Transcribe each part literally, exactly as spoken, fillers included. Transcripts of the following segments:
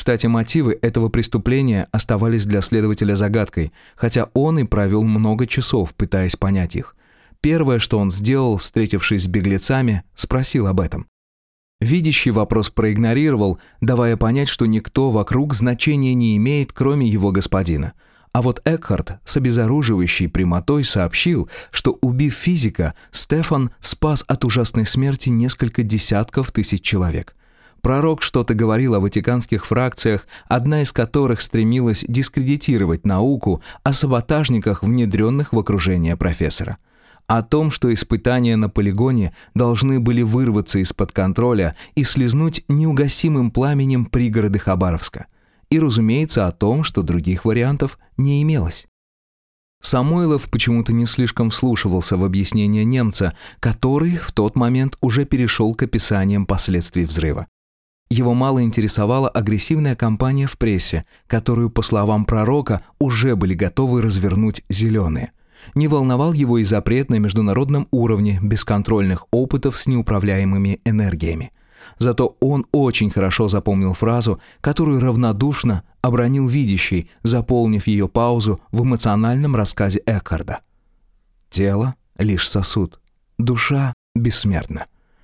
Кстати, мотивы этого преступления оставались для следователя загадкой, хотя он и провел много часов, пытаясь понять их. Первое, что он сделал, встретившись с беглецами, спросил об этом. Видящий вопрос проигнорировал, давая понять, что никто вокруг значения не имеет, кроме его господина. А вот Экхард с обезоруживающей прямотой сообщил, что, убив физика, Стефан спас от ужасной смерти несколько десятков тысяч человек. Пророк что-то говорил о ватиканских фракциях, одна из которых стремилась дискредитировать науку, о саботажниках, внедренных в окружение профессора. О том, что испытания на полигоне должны были вырваться из-под контроля и слизнуть неугасимым пламенем пригороды Хабаровска. И, разумеется, о том, что других вариантов не имелось. Самойлов почему-то не слишком вслушивался в объяснение немца, который в тот момент уже перешел к описаниям последствий взрыва. Его мало интересовала агрессивная кампания в прессе, которую, по словам пророка, уже были готовы развернуть зеленые. Не волновал его и запрет на международном уровне бесконтрольных опытов с неуправляемыми энергиями. Зато он очень хорошо запомнил фразу, которую равнодушно обронил видящий, заполнив ее паузу в эмоциональном рассказе Экхарда. «Тело — лишь сосуд, душа бессмертна».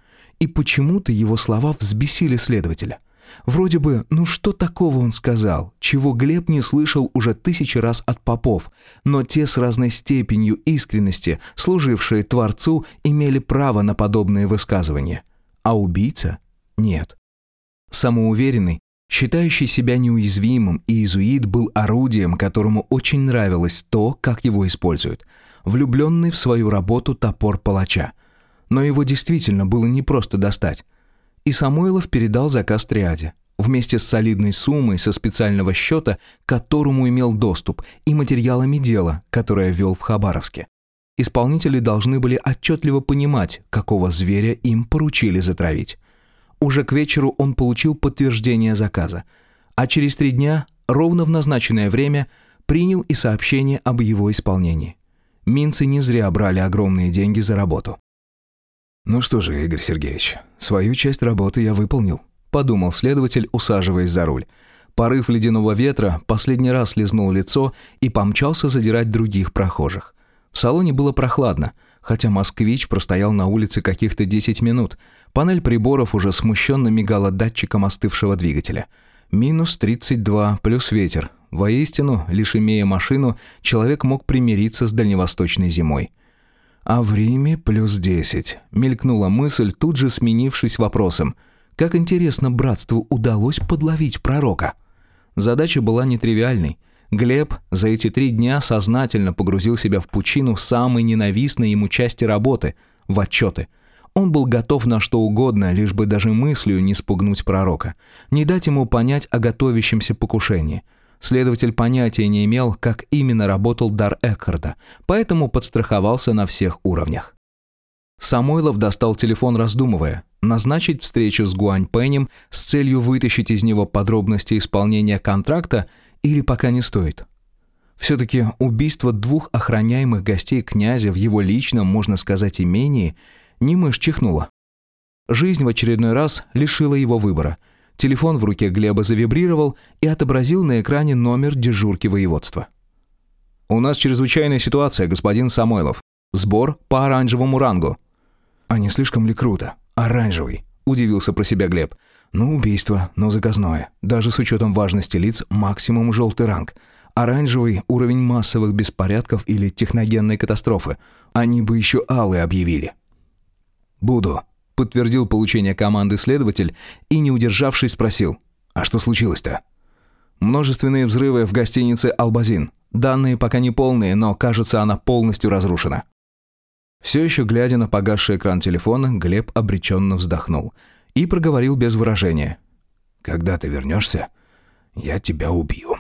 И почему-то его слова взбесили следователя. Вроде бы, ну что такого он сказал, чего Глеб не слышал уже тысячи раз от попов, но те с разной степенью искренности, служившие Творцу, имели право на подобные высказывания. А убийца – нет. Самоуверенный, считающий себя неуязвимым, иезуит был орудием, которому очень нравилось то, как его используют. Влюбленный в свою работу топор палача. Но его действительно было непросто достать. И Самойлов передал заказ триаде, вместе с солидной суммой со специального счета, к которому имел доступ, и материалами дела, которое вел в Хабаровске. Исполнители должны были отчетливо понимать, какого зверя им поручили затравить. Уже к вечеру он получил подтверждение заказа, а через три дня, ровно в назначенное время, принял и сообщение об его исполнении. Минцы не зря брали огромные деньги за работу. «Ну что же, Игорь Сергеевич, свою часть работы я выполнил», — подумал следователь, усаживаясь за руль. Порыв ледяного ветра последний раз лизнул лицо и помчался задирать других прохожих. В салоне было прохладно, хотя «Москвич» простоял на улице каких-то десять минут. Панель приборов уже смущенно мигала датчиком остывшего двигателя. Минус тридцать два, плюс ветер. Воистину, лишь имея машину, человек мог примириться с дальневосточной зимой. «А в Риме плюс десять», — мелькнула мысль, тут же сменившись вопросом. Как интересно братству удалось подловить пророка. Задача была нетривиальной. Глеб за эти три дня сознательно погрузил себя в пучину самой ненавистной ему части работы — в отчеты. Он был готов на что угодно, лишь бы даже мыслью не спугнуть пророка, не дать ему понять о готовящемся покушении. Следователь понятия не имел, как именно работал дар Экхарда, поэтому подстраховался на всех уровнях. Самойлов достал телефон, раздумывая, назначить встречу с Гуаньпэнем с целью вытащить из него подробности исполнения контракта или пока не стоит. Все-таки убийство двух охраняемых гостей князя в его личном, можно сказать, имении не мышь чихнула. Жизнь в очередной раз лишила его выбора. Телефон в руке Глеба завибрировал и отобразил на экране номер дежурки воеводства. «У нас чрезвычайная ситуация, господин Самойлов. Сбор по оранжевому рангу». «А не слишком ли круто? Оранжевый», – удивился про себя Глеб. «Ну, убийство, но заказное. Даже с учетом важности лиц максимум желтый ранг. Оранжевый – уровень массовых беспорядков или техногенной катастрофы. Они бы еще алый объявили». «Буду», — подтвердил получение команды следователь и, не удержавшись, спросил: «А что случилось-то?» «Множественные взрывы в гостинице «Албазин». Данные пока не полные, но, кажется, она полностью разрушена». Все еще глядя на погасший экран телефона, Глеб обреченно вздохнул и проговорил без выражения: «Когда ты вернешься, я тебя убью».